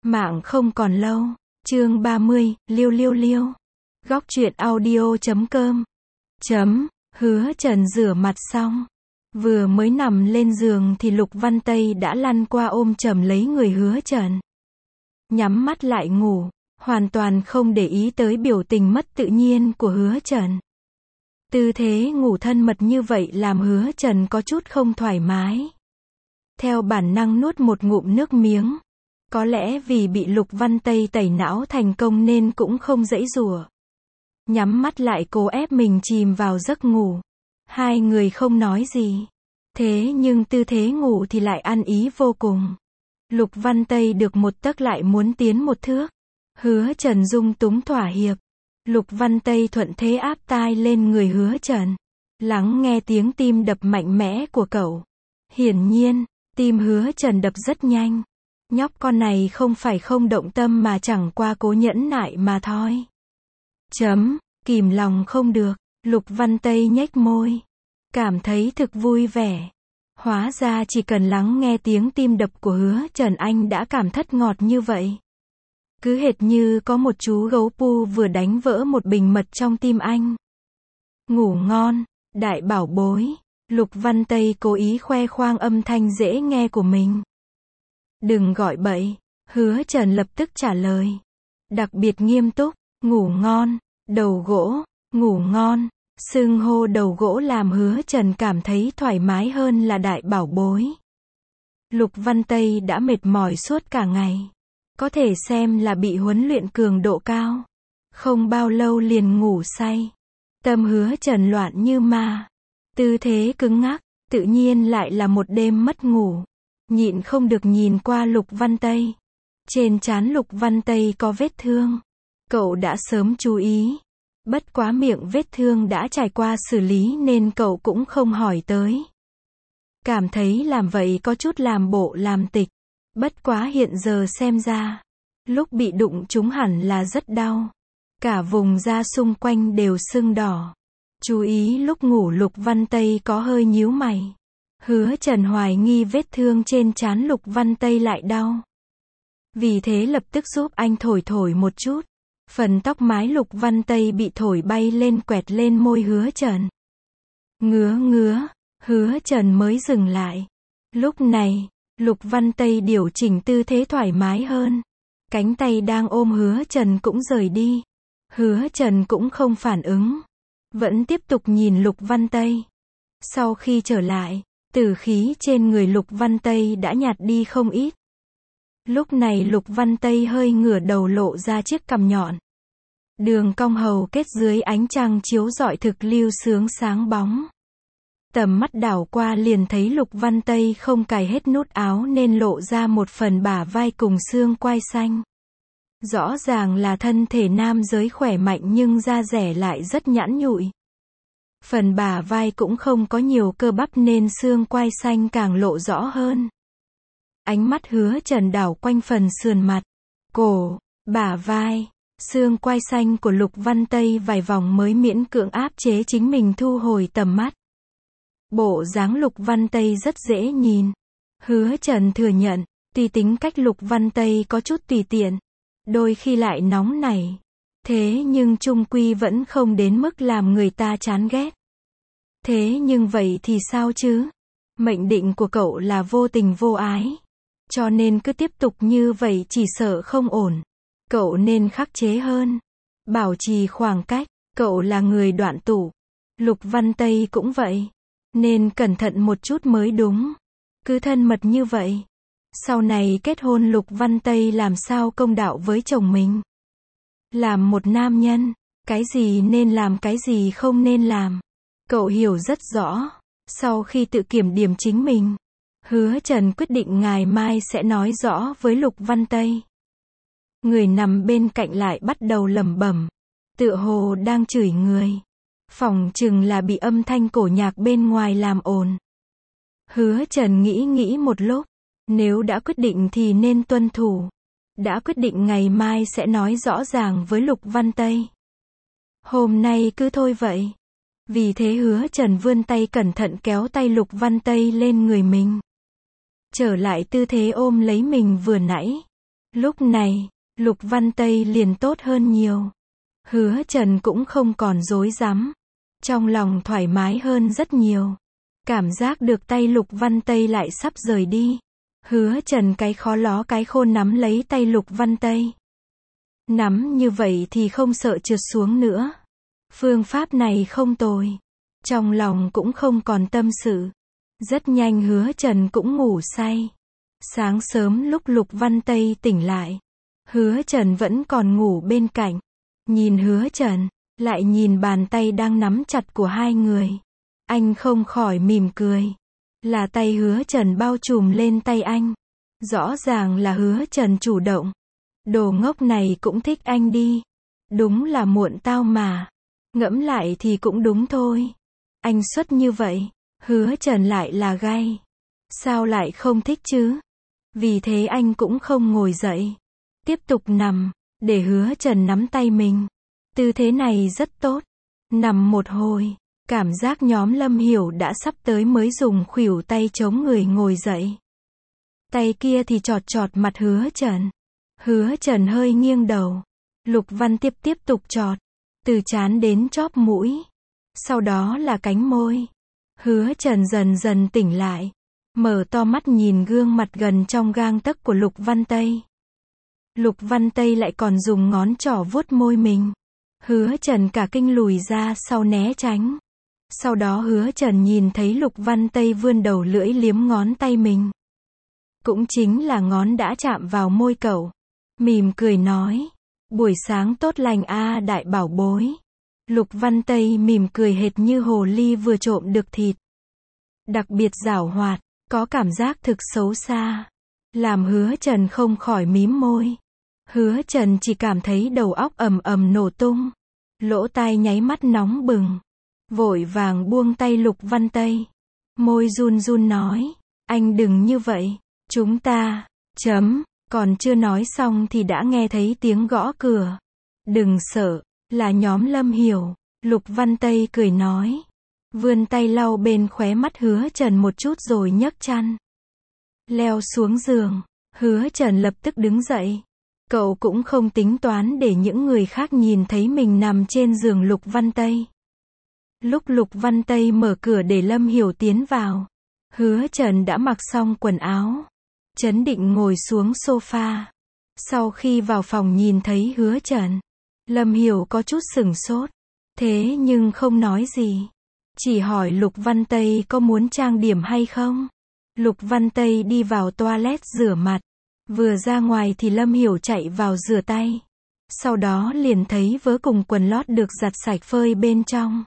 Mạng không còn lâu. Chương 30, liêu liêu liêu. Góc truyện audio.com. Hứa Trần rửa mặt xong. Vừa mới nằm lên giường thì Lục Văn Tây đã lăn qua ôm chầm lấy người Hứa Trần. Nhắm mắt lại ngủ, hoàn toàn không để ý tới biểu tình mất tự nhiên của Hứa Trần. Tư thế ngủ thân mật như vậy làm Hứa Trần có chút không thoải mái. Theo bản năng nuốt một ngụm nước miếng. Có lẽ vì bị Lục Văn Tây tẩy não thành công nên cũng không giãy giụa. Nhắm mắt lại cố ép mình chìm vào giấc ngủ. Hai người không nói gì. Thế nhưng tư thế ngủ thì lại ăn ý vô cùng. Lục Văn Tây được một tấc lại muốn tiến một thước. Hứa Trần dung túng thỏa hiệp. Lục Văn Tây thuận thế áp tai lên người Hứa Trần. Lắng nghe tiếng tim đập mạnh mẽ của cậu. Hiển nhiên, tim Hứa Trần đập rất nhanh. Nhóc con này không phải không động tâm mà chẳng qua cố nhẫn nại mà thôi. Kìm lòng không được, Lục Văn Tây nhếch môi. Cảm thấy thực vui vẻ. Hóa ra chỉ cần lắng nghe tiếng tim đập của Hứa Trần anh đã cảm thất ngọt như vậy. Cứ hệt như có một chú gấu pu vừa đánh vỡ một bình mật trong tim anh. Ngủ ngon, đại bảo bối. Lục Văn Tây cố ý khoe khoang âm thanh dễ nghe của mình. Đừng gọi bậy, Hứa Trần lập tức trả lời. Đặc biệt nghiêm túc, ngủ ngon, đầu gỗ, ngủ ngon. Xưng hô đầu gỗ làm Hứa Trần cảm thấy thoải mái hơn là đại bảo bối. Lục Văn Tây đã mệt mỏi suốt cả ngày. Có thể xem là bị huấn luyện cường độ cao. Không bao lâu liền ngủ say. Tâm Hứa Trần loạn như ma. Tư thế cứng ngắc, tự nhiên lại là một đêm mất ngủ. Nhịn không được nhìn qua Lục Văn Tây. Trên trán Lục Văn Tây có vết thương. Cậu đã sớm chú ý. Bất quá miệng vết thương đã trải qua xử lý nên cậu cũng không hỏi tới. Cảm thấy làm vậy có chút làm bộ làm tịch. Bất quá hiện giờ xem ra, lúc bị đụng trúng hẳn là rất đau. Cả vùng da xung quanh đều sưng đỏ. Chú ý lúc ngủ Lục Văn Tây có hơi nhíu mày. Hứa Trần hoài nghi vết thương trên trán Lục Văn Tây lại đau. Vì thế lập tức giúp anh thổi thổi một chút. Phần tóc mái Lục Văn Tây bị thổi bay lên quẹt lên môi Hứa Trần. Ngứa, Hứa Trần mới dừng lại. Lúc này, Lục Văn Tây điều chỉnh tư thế thoải mái hơn. Cánh tay đang ôm Hứa Trần cũng rời đi. Hứa Trần cũng không phản ứng. Vẫn tiếp tục nhìn Lục Văn Tây. Sau khi trở lại, tử khí trên người Lục Văn Tây đã nhạt đi không ít. Lúc này Lục Văn Tây hơi ngửa đầu lộ ra chiếc cằm nhọn. Đường cong hầu kết dưới ánh trăng chiếu rọi thực lưu sướng sáng bóng. Tầm mắt đảo qua liền thấy Lục Văn Tây không cài hết nút áo nên lộ ra một phần bả vai cùng xương quai xanh. Rõ ràng là thân thể nam giới khỏe mạnh nhưng da dẻ lại rất nhẵn nhụi. Phần bả vai cũng không có nhiều cơ bắp nên xương quai xanh càng lộ rõ hơn. Ánh mắt Hứa Trần đảo quanh phần sườn mặt, cổ, bả vai, xương quai xanh của Lục Văn Tây vài vòng mới miễn cưỡng áp chế chính mình thu hồi tầm mắt. Bộ dáng Lục Văn Tây rất dễ nhìn. Hứa Trần thừa nhận, tuy tính cách Lục Văn Tây có chút tùy tiện, đôi khi lại nóng nảy. Thế nhưng chung quy vẫn không đến mức làm người ta chán ghét. Thế nhưng vậy thì sao chứ? Mệnh định của cậu là vô tình vô ái. Cho nên cứ tiếp tục như vậy chỉ sợ không ổn. Cậu nên khắc chế hơn. Bảo trì khoảng cách. Cậu là người đoạn tụ. Lục Văn Tây cũng vậy. Nên cẩn thận một chút mới đúng. Cứ thân mật như vậy. Sau này kết hôn Lục Văn Tây làm sao công đạo với chồng mình. Làm một nam nhân. Cái gì nên làm cái gì không nên làm. Cậu hiểu rất rõ. Sau khi tự kiểm điểm chính mình. Hứa Trần quyết định ngày mai sẽ nói rõ với Lục Văn Tây. Người nằm bên cạnh lại bắt đầu lẩm bẩm. Tựa hồ đang chửi người. Phỏng chừng là bị âm thanh cổ nhạc bên ngoài làm ồn. Hứa Trần nghĩ một lúc. Nếu đã quyết định thì nên tuân thủ. Đã quyết định ngày mai sẽ nói rõ ràng với Lục Văn Tây. Hôm nay cứ thôi vậy. Vì thế Hứa Trần vươn tay cẩn thận kéo tay Lục Văn Tây lên người mình. Trở lại tư thế ôm lấy mình vừa nãy. Lúc này, Lục Văn Tây liền tốt hơn nhiều. Hứa Trần cũng không còn rối rắm. Trong lòng thoải mái hơn rất nhiều. Cảm giác được tay Lục Văn Tây lại sắp rời đi. Hứa Trần cái khó ló cái khôn nắm lấy tay Lục Văn Tây. Nắm như vậy thì không sợ trượt xuống nữa. Phương pháp này không tồi. Trong lòng cũng không còn tâm sự. Rất nhanh Hứa Trần cũng ngủ say. Sáng sớm lúc Lục Văn Tây tỉnh lại, Hứa Trần vẫn còn ngủ bên cạnh. Nhìn Hứa Trần, lại nhìn bàn tay đang nắm chặt của hai người. Anh không khỏi mỉm cười. Là tay Hứa Trần bao trùm lên tay anh. Rõ ràng là Hứa Trần chủ động. Đồ ngốc này cũng thích anh đi. Đúng là muộn tao mà. Ngẫm lại thì cũng đúng thôi. Anh xuất như vậy, Hứa Trần lại là gay. Sao lại không thích chứ? Vì thế anh cũng không ngồi dậy. Tiếp tục nằm, để Hứa Trần nắm tay mình. Tư thế này rất tốt. Nằm một hồi, cảm giác nhóm Lâm Hiểu đã sắp tới mới dùng khuỷu tay chống người ngồi dậy. Tay kia thì chọt chọt mặt Hứa Trần. Hứa Trần hơi nghiêng đầu. Lục Văn tiếp tục chọt. Từ trán đến chóp mũi. Sau đó là cánh môi. Hứa Trần dần dần tỉnh lại. Mở to mắt nhìn gương mặt gần trong gang tấc của Lục Văn Tây. Lục Văn Tây lại còn dùng ngón trỏ vuốt môi mình. Hứa Trần cả kinh lùi ra sau né tránh. Sau đó Hứa Trần nhìn thấy Lục Văn Tây vươn đầu lưỡi liếm ngón tay mình. Cũng chính là ngón đã chạm vào môi cậu. Mỉm cười nói. Buổi sáng tốt lành a đại bảo bối. Lục Văn Tây mỉm cười hệt như hồ ly vừa trộm được thịt. Đặc biệt giảo hoạt, có cảm giác thực xấu xa. Làm Hứa Trần không khỏi mím môi. Hứa Trần chỉ cảm thấy đầu óc ầm ầm nổ tung. Lỗ tai nháy mắt nóng bừng. Vội vàng buông tay Lục Văn Tây. Môi run run nói. Anh đừng như vậy. Chúng ta, còn chưa nói xong thì đã nghe thấy tiếng gõ cửa. Đừng sợ, là nhóm Lâm Hiểu. Lục Văn Tây cười nói. Vươn tay lau bên khóe mắt Hứa Trần một chút rồi nhấc chăn. Leo xuống giường. Hứa Trần lập tức đứng dậy. Cậu cũng không tính toán để những người khác nhìn thấy mình nằm trên giường Lục Văn Tây. Lúc Lục Văn Tây mở cửa để Lâm Hiểu tiến vào, Hứa Trần đã mặc xong quần áo. Trấn định ngồi xuống sofa. Sau khi vào phòng nhìn thấy Hứa Trần, Lâm Hiểu có chút sửng sốt. Thế nhưng không nói gì. Chỉ hỏi Lục Văn Tây có muốn trang điểm hay không. Lục Văn Tây đi vào toilet rửa mặt. Vừa ra ngoài thì Lâm Hiểu chạy vào rửa tay. Sau đó liền thấy vớ cùng quần lót được giặt sạch phơi bên trong.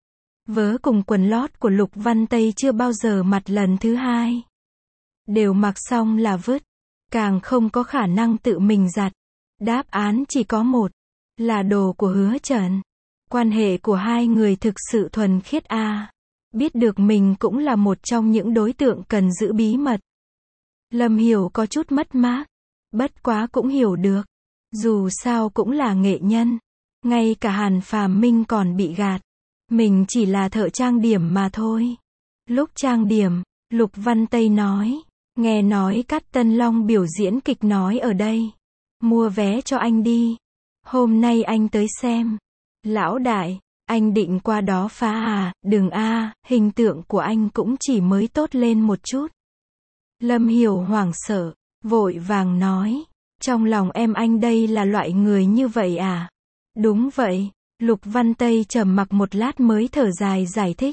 Vớ cùng quần lót của Lục Văn Tây chưa bao giờ mặc lần thứ hai. Đều mặc xong là vứt. Càng không có khả năng tự mình giặt. Đáp án chỉ có một. Là đồ của Hứa Trần. Quan hệ của hai người thực sự thuần khiết a. Biết được mình cũng là một trong những đối tượng cần giữ bí mật. Lâm Hiểu có chút mất mát. Bất quá cũng hiểu được. Dù sao cũng là nghệ nhân. Ngay cả Hàn Phàm Minh còn bị gạt. Mình chỉ là thợ trang điểm mà thôi. Lúc trang điểm, Lục Văn Tây nói. Nghe nói Cát Tân Long biểu diễn kịch nói ở đây. Mua vé cho anh đi. Hôm nay anh tới xem. Lão đại, anh định qua đó phá à, đừng a, hình tượng của anh cũng chỉ mới tốt lên một chút. Lâm Hiểu hoảng sợ, vội vàng nói. Trong lòng em anh đây là loại người như vậy à? Đúng vậy. Lục Văn Tây trầm mặc một lát mới thở dài giải thích.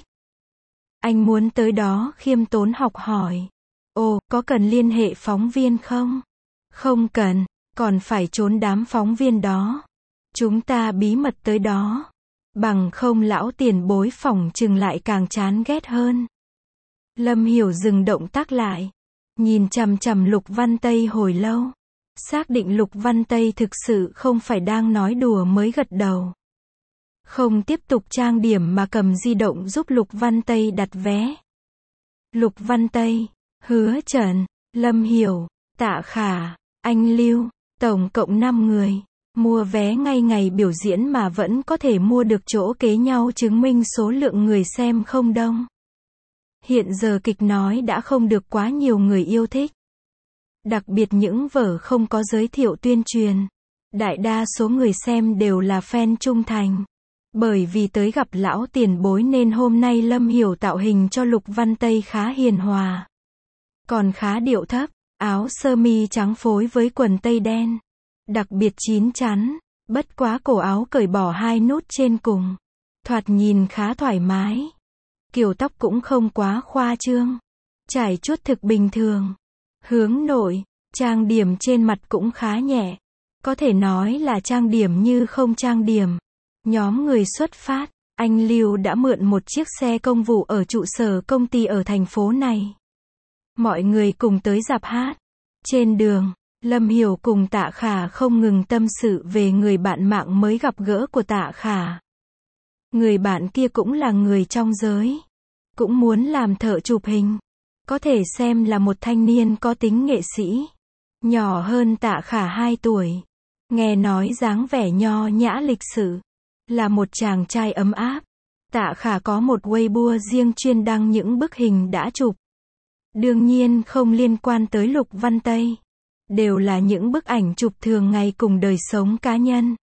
Anh muốn tới đó khiêm tốn học hỏi. Ồ, có cần liên hệ phóng viên không? Không cần, còn phải trốn đám phóng viên đó. Chúng ta bí mật tới đó. Bằng không lão tiền bối phỏng chừng lại càng chán ghét hơn. Lâm Hiểu dừng động tác lại. Nhìn chằm chằm Lục Văn Tây hồi lâu. Xác định Lục Văn Tây thực sự không phải đang nói đùa mới gật đầu. Không tiếp tục trang điểm mà cầm di động giúp Lục Văn Tây đặt vé. Lục Văn Tây, Hứa Trần, Lâm Hiểu, Tạ Khả, anh Lưu, tổng cộng 5 người. Mua vé ngay ngày biểu diễn mà vẫn có thể mua được chỗ kế nhau chứng minh số lượng người xem không đông. Hiện giờ kịch nói đã không được quá nhiều người yêu thích. Đặc biệt những vở không có giới thiệu tuyên truyền. Đại đa số người xem đều là fan trung thành. Bởi vì tới gặp lão tiền bối nên hôm nay Lâm Hiểu tạo hình cho Lục Văn Tây khá hiền hòa. Còn khá điệu thấp, áo sơ mi trắng phối với quần tây đen. Đặc biệt chín chắn, bất quá cổ áo cởi bỏ 2 nút trên cùng. Thoạt nhìn khá thoải mái. Kiểu tóc cũng không quá khoa trương. Trải chuốt thực bình thường. Hướng nội, trang điểm trên mặt cũng khá nhẹ. Có thể nói là trang điểm như không trang điểm. Nhóm người xuất phát, anh Lưu đã mượn một chiếc xe công vụ ở trụ sở công ty ở thành phố này. Mọi người cùng tới rạp hát. Trên đường, Lâm Hiểu cùng Tạ Khả không ngừng tâm sự về người bạn mạng mới gặp gỡ của Tạ Khả. Người bạn kia cũng là người trong giới. Cũng muốn làm thợ chụp hình. Có thể xem là một thanh niên có tính nghệ sĩ. Nhỏ hơn Tạ Khả 2 tuổi. Nghe nói dáng vẻ nho nhã lịch sự. Là một chàng trai ấm áp. Tạ Khả có một Weibo riêng chuyên đăng những bức hình đã chụp. Đương nhiên không liên quan tới Lục Văn Tây. Đều là những bức ảnh chụp thường ngày cùng đời sống cá nhân.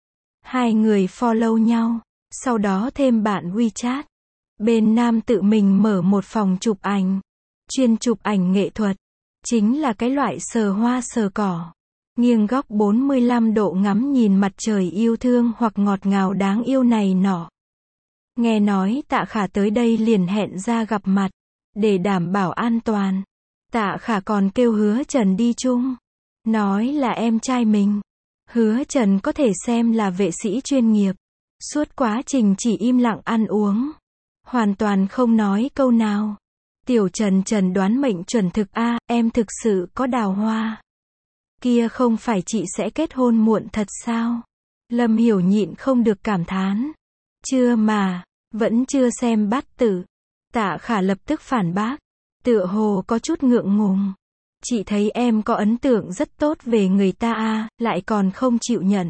Hai người follow nhau. Sau đó thêm bạn WeChat. Bên nam tự mình mở một phòng chụp ảnh. Chuyên chụp ảnh nghệ thuật. Chính là cái loại sờ hoa sờ cỏ. Nghiêng góc 45 độ ngắm nhìn mặt trời yêu thương hoặc ngọt ngào đáng yêu này nọ. Nghe nói Tạ Khả tới đây liền hẹn ra gặp mặt. Để đảm bảo an toàn. Tạ Khả còn kêu Hứa Trần đi chung. Nói là em trai mình. Hứa Trần có thể xem là vệ sĩ chuyên nghiệp. Suốt quá trình chỉ im lặng ăn uống. Hoàn toàn không nói câu nào. Tiểu Trần đoán mệnh chuẩn thực a, em thực sự có đào hoa. Kia không phải chị sẽ kết hôn muộn thật sao? Lâm Hiểu nhịn không được cảm thán. Chưa mà, vẫn chưa xem bát tự. Tạ Khả lập tức phản bác. Tựa hồ có chút ngượng ngùng. Chị thấy em có ấn tượng rất tốt về người ta a, lại còn không chịu nhận.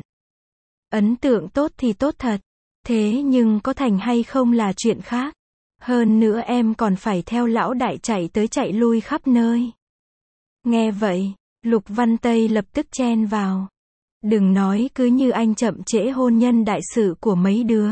Ấn tượng tốt thì tốt thật. Thế nhưng có thành hay không là chuyện khác. Hơn nữa em còn phải theo lão đại chạy tới chạy lui khắp nơi. Nghe vậy, Lục Văn Tây lập tức chen vào. Đừng nói cứ như anh chậm trễ hôn nhân đại sự của mấy đứa.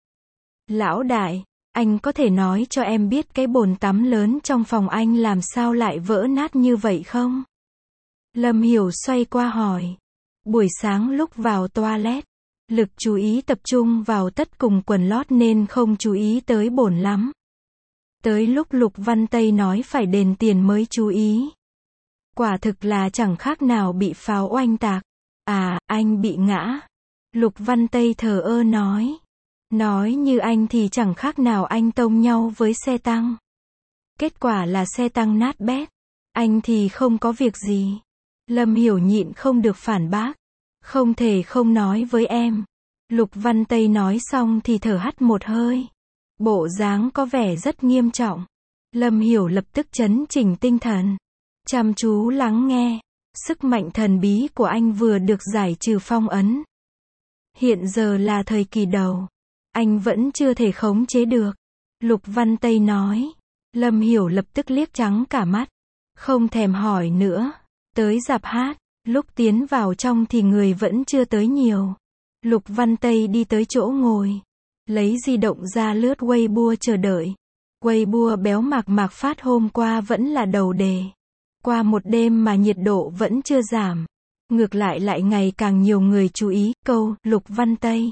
Lão đại, anh có thể nói cho em biết cái bồn tắm lớn trong phòng anh làm sao lại vỡ nát như vậy không? Lâm Hiểu xoay qua hỏi. Buổi sáng lúc vào toilet, lực chú ý tập trung vào tất cùng quần lót nên không chú ý tới bồn lắm. Tới lúc Lục Văn Tây nói phải đền tiền mới chú ý. Quả thực là chẳng khác nào bị pháo oanh tạc. À, anh bị ngã. Lục Văn Tây thờ ơ nói. Nói như anh thì chẳng khác nào anh tông nhau với xe tăng. Kết quả là xe tăng nát bét. Anh thì không có việc gì. Lâm Hiểu nhịn không được phản bác. Không thể không nói với em. Lục Văn Tây nói xong thì thở hắt một hơi. Bộ dáng có vẻ rất nghiêm trọng. Lâm Hiểu lập tức trấn chỉnh tinh thần. Chăm chú lắng nghe. Sức mạnh thần bí của anh vừa được giải trừ phong ấn. Hiện giờ là thời kỳ đầu. Anh vẫn chưa thể khống chế được. Lục Văn Tây nói. Lâm Hiểu lập tức liếc trắng cả mắt. Không thèm hỏi nữa. Tới rạp hát. Lúc tiến vào trong thì người vẫn chưa tới nhiều. Lục Văn Tây đi tới chỗ ngồi. Lấy di động ra lướt Weibo chờ đợi. Weibo béo mạc phát hôm qua vẫn là đầu đề. Qua một đêm mà nhiệt độ vẫn chưa giảm. Ngược lại ngày càng nhiều người chú ý câu Lục Văn Tây.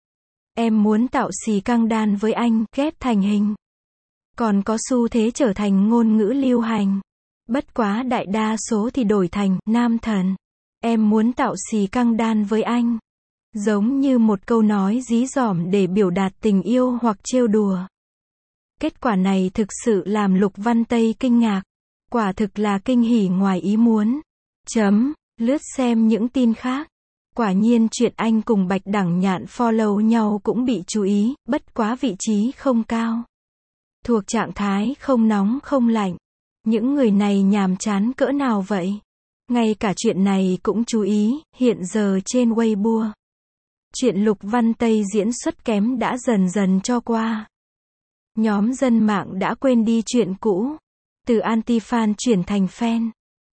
Em muốn tạo xì căng đan với anh, ghép thành hình. Còn có xu thế trở thành ngôn ngữ lưu hành. Bất quá đại đa số thì đổi thành nam thần. Em muốn tạo xì căng đan với anh. Giống như một câu nói dí dỏm để biểu đạt tình yêu hoặc trêu đùa. Kết quả này thực sự làm Lục Văn Tây kinh ngạc. Quả thực là kinh hỉ ngoài ý muốn. Lướt xem những tin khác. Quả nhiên chuyện anh cùng Bạch Đẳng Nhạn follow nhau cũng bị chú ý, bất quá vị trí không cao. Thuộc trạng thái không nóng không lạnh. Những người này nhàm chán cỡ nào vậy? Ngay cả chuyện này cũng chú ý, hiện giờ trên Weibo. Chuyện Lục Văn Tây diễn xuất kém đã dần dần cho qua. Nhóm dân mạng đã quên đi chuyện cũ. Từ anti-fan chuyển thành fan.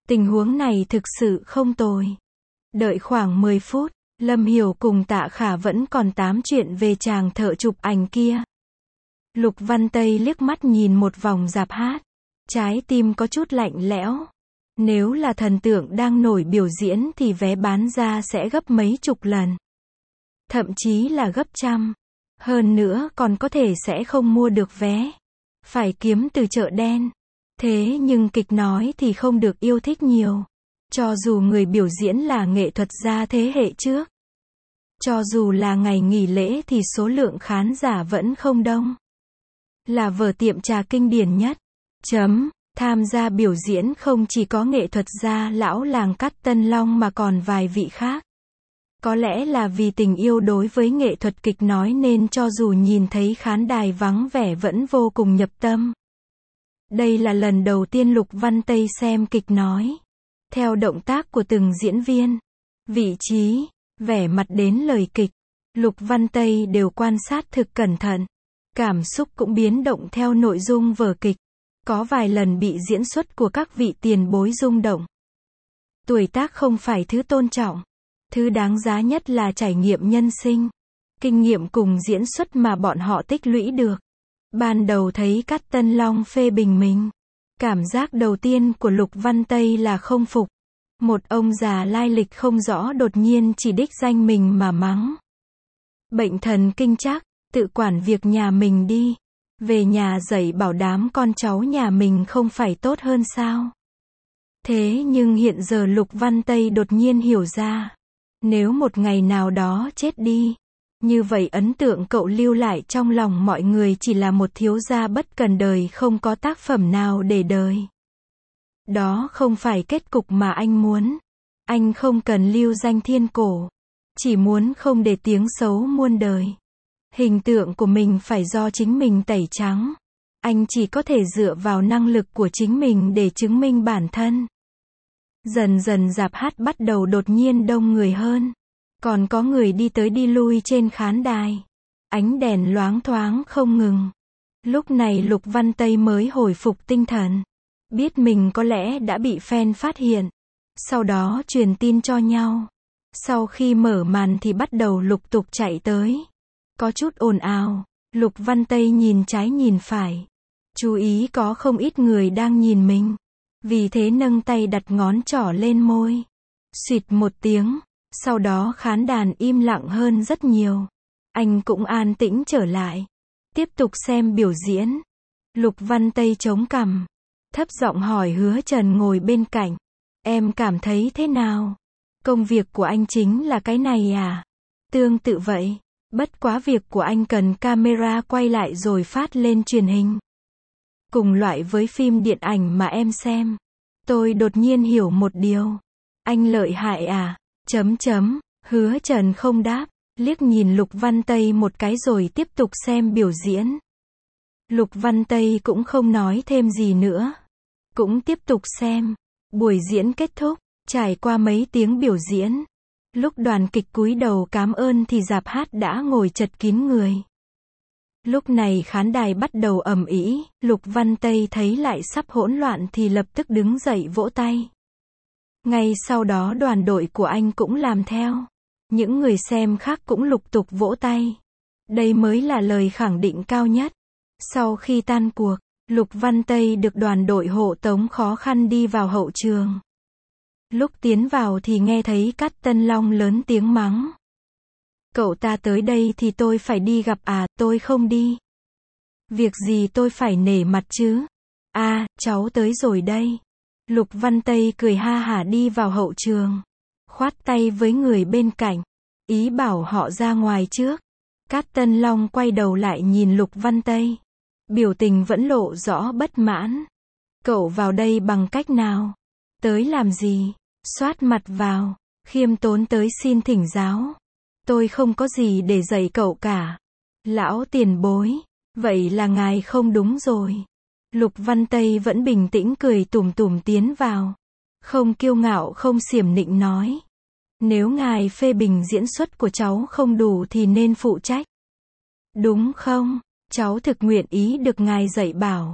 Tình huống này thực sự không tồi. Đợi khoảng 10 phút, Lâm Hiểu cùng Tạ Khả vẫn còn tám chuyện về chàng thợ chụp ảnh kia. Lục Văn Tây liếc mắt nhìn một vòng rạp hát. Trái tim có chút lạnh lẽo. Nếu là thần tượng đang nổi biểu diễn thì vé bán ra sẽ gấp mấy chục lần. Thậm chí là gấp trăm. Hơn nữa còn có thể sẽ không mua được vé. Phải kiếm từ chợ đen. Thế nhưng kịch nói thì không được yêu thích nhiều. Cho dù người biểu diễn là nghệ thuật gia thế hệ trước. Cho dù là ngày nghỉ lễ thì số lượng khán giả vẫn không đông. Là vở tiệm trà kinh điển nhất. Tham gia biểu diễn không chỉ có nghệ thuật gia lão làng Cát Tân Long mà còn vài vị khác. Có lẽ là vì tình yêu đối với nghệ thuật kịch nói nên cho dù nhìn thấy khán đài vắng vẻ vẫn vô cùng nhập tâm. Đây là lần đầu tiên Lục Văn Tây xem kịch nói. Theo động tác của từng diễn viên, vị trí, vẻ mặt đến lời kịch, Lục Văn Tây đều quan sát thực cẩn thận. Cảm xúc cũng biến động theo nội dung vở kịch. Có vài lần bị diễn xuất của các vị tiền bối rung động. Tuổi tác không phải thứ tôn trọng. Thứ đáng giá nhất là trải nghiệm nhân sinh. Kinh nghiệm cùng diễn xuất mà bọn họ tích lũy được. Ban đầu thấy Cát Tân Long phê bình mình. Cảm giác đầu tiên của Lục Văn Tây là không phục. Một ông già lai lịch không rõ đột nhiên chỉ đích danh mình mà mắng. Bệnh thần kinh chắc, tự quản việc nhà mình đi. Về nhà dạy bảo đám con cháu nhà mình không phải tốt hơn sao? Thế nhưng hiện giờ Lục Văn Tây đột nhiên hiểu ra. Nếu một ngày nào đó chết đi, như vậy ấn tượng cậu lưu lại trong lòng mọi người chỉ là một thiếu gia bất cần đời không có tác phẩm nào để đời. Đó không phải kết cục mà anh muốn. Anh không cần lưu danh thiên cổ. Chỉ muốn không để tiếng xấu muôn đời. Hình tượng của mình phải do chính mình tẩy trắng. Anh chỉ có thể dựa vào năng lực của chính mình để chứng minh bản thân. Dần dần rạp hát bắt đầu đột nhiên đông người hơn. Còn có người đi tới đi lui trên khán đài. Ánh đèn loáng thoáng không ngừng. Lúc này Lục Văn Tây mới hồi phục tinh thần. Biết mình có lẽ đã bị fan phát hiện. Sau đó truyền tin cho nhau. Sau khi mở màn thì bắt đầu lục tục chạy tới. Có chút ồn ào. Lục Văn Tây nhìn trái nhìn phải. Chú ý có không ít người đang nhìn mình. Vì thế nâng tay đặt ngón trỏ lên môi. Xịt một tiếng. Sau đó khán đàn im lặng hơn rất nhiều. Anh cũng an tĩnh trở lại. Tiếp tục xem biểu diễn. Lục Văn Tây chống cằm. Thấp giọng hỏi Hứa Trần ngồi bên cạnh. Em cảm thấy thế nào? Công việc của anh chính là cái này à? Tương tự vậy. Bất quá việc của anh cần camera quay lại rồi phát lên truyền hình. Cùng loại với phim điện ảnh mà em xem. Tôi đột nhiên hiểu một điều. Anh lợi hại à? Hứa Trần không đáp. Liếc nhìn Lục Văn Tây một cái rồi tiếp tục xem biểu diễn. Lục Văn Tây cũng không nói thêm gì nữa. Cũng tiếp tục xem. Buổi diễn kết thúc. Trải qua mấy tiếng biểu diễn. Lúc đoàn kịch cúi đầu cám ơn thì rạp hát đã ngồi chật kín người. Lúc này khán đài bắt đầu ầm ĩ. Lục Văn Tây thấy lại sắp hỗn loạn thì lập tức đứng dậy vỗ tay. Ngay sau đó đoàn đội của anh cũng làm theo. Những người xem khác cũng lục tục vỗ tay. Đây mới là lời khẳng định cao nhất. Sau khi tan cuộc, Lục Văn Tây được đoàn đội hộ tống khó khăn đi vào hậu trường. Lúc tiến vào thì nghe thấy Cát Tân Long lớn tiếng mắng. Cậu ta tới đây thì tôi phải đi gặp à, tôi không đi. Việc gì tôi phải nể mặt chứ? À, cháu tới rồi đây. Lục Văn Tây cười ha hả đi vào hậu trường. Khoát tay với người bên cạnh. Ý bảo họ ra ngoài trước. Cát Tân Long quay đầu lại nhìn Lục Văn Tây. Biểu tình vẫn lộ rõ bất mãn. Cậu vào đây bằng cách nào? Tới làm gì? Xoát mặt vào. Khiêm tốn tới xin thỉnh giáo. Tôi không có gì để dạy cậu cả. Lão tiền bối. Vậy là ngài không đúng rồi. Lục Văn Tây vẫn bình tĩnh cười tủm tủm tiến vào. Không kiêu ngạo không xiểm nịnh nói. Nếu ngài phê bình diễn xuất của cháu không đủ thì nên phụ trách. Đúng không? Cháu thực nguyện ý được ngài dạy bảo.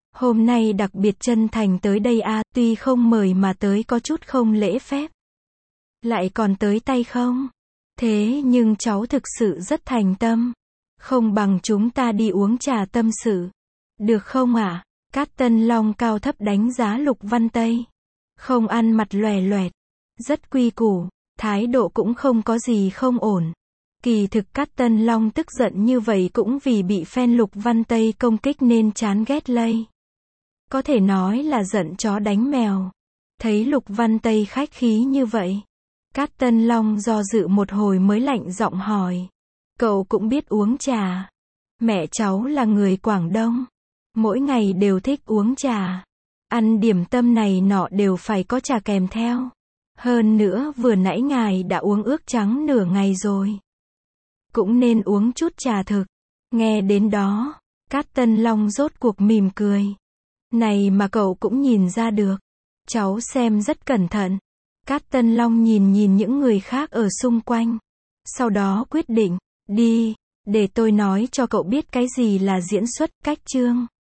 Hôm nay đặc biệt chân thành tới đây a, tuy không mời mà tới có chút không lễ phép. Lại còn tới tay không? Thế nhưng cháu thực sự rất thành tâm. Không bằng chúng ta đi uống trà tâm sự. Được không ạ? Cát Tân Long cao thấp đánh giá Lục Văn Tây. Không ăn mặt lòe loẹt. Rất quy củ. Thái độ cũng không có gì không ổn. Kỳ thực Cát Tân Long tức giận như vậy cũng vì bị fan Lục Văn Tây công kích nên chán ghét lây. Có thể nói là giận chó đánh mèo. Thấy Lục Văn Tây khách khí như vậy. Cát Tân Long do dự một hồi mới lạnh giọng hỏi. Cậu cũng biết uống trà. Mẹ cháu là người Quảng Đông. Mỗi ngày đều thích uống trà. Ăn điểm tâm này nọ đều phải có trà kèm theo. Hơn nữa vừa nãy ngài đã uống ước trắng nửa ngày rồi. Cũng nên uống chút trà thực. Nghe đến đó, Cát Tân Long rốt cuộc mỉm cười. Này mà cậu cũng nhìn ra được. Cháu xem rất cẩn thận. Cát Tân Long nhìn những người khác ở xung quanh. Sau đó quyết định, đi, để tôi nói cho cậu biết cái gì là diễn xuất, cách chương.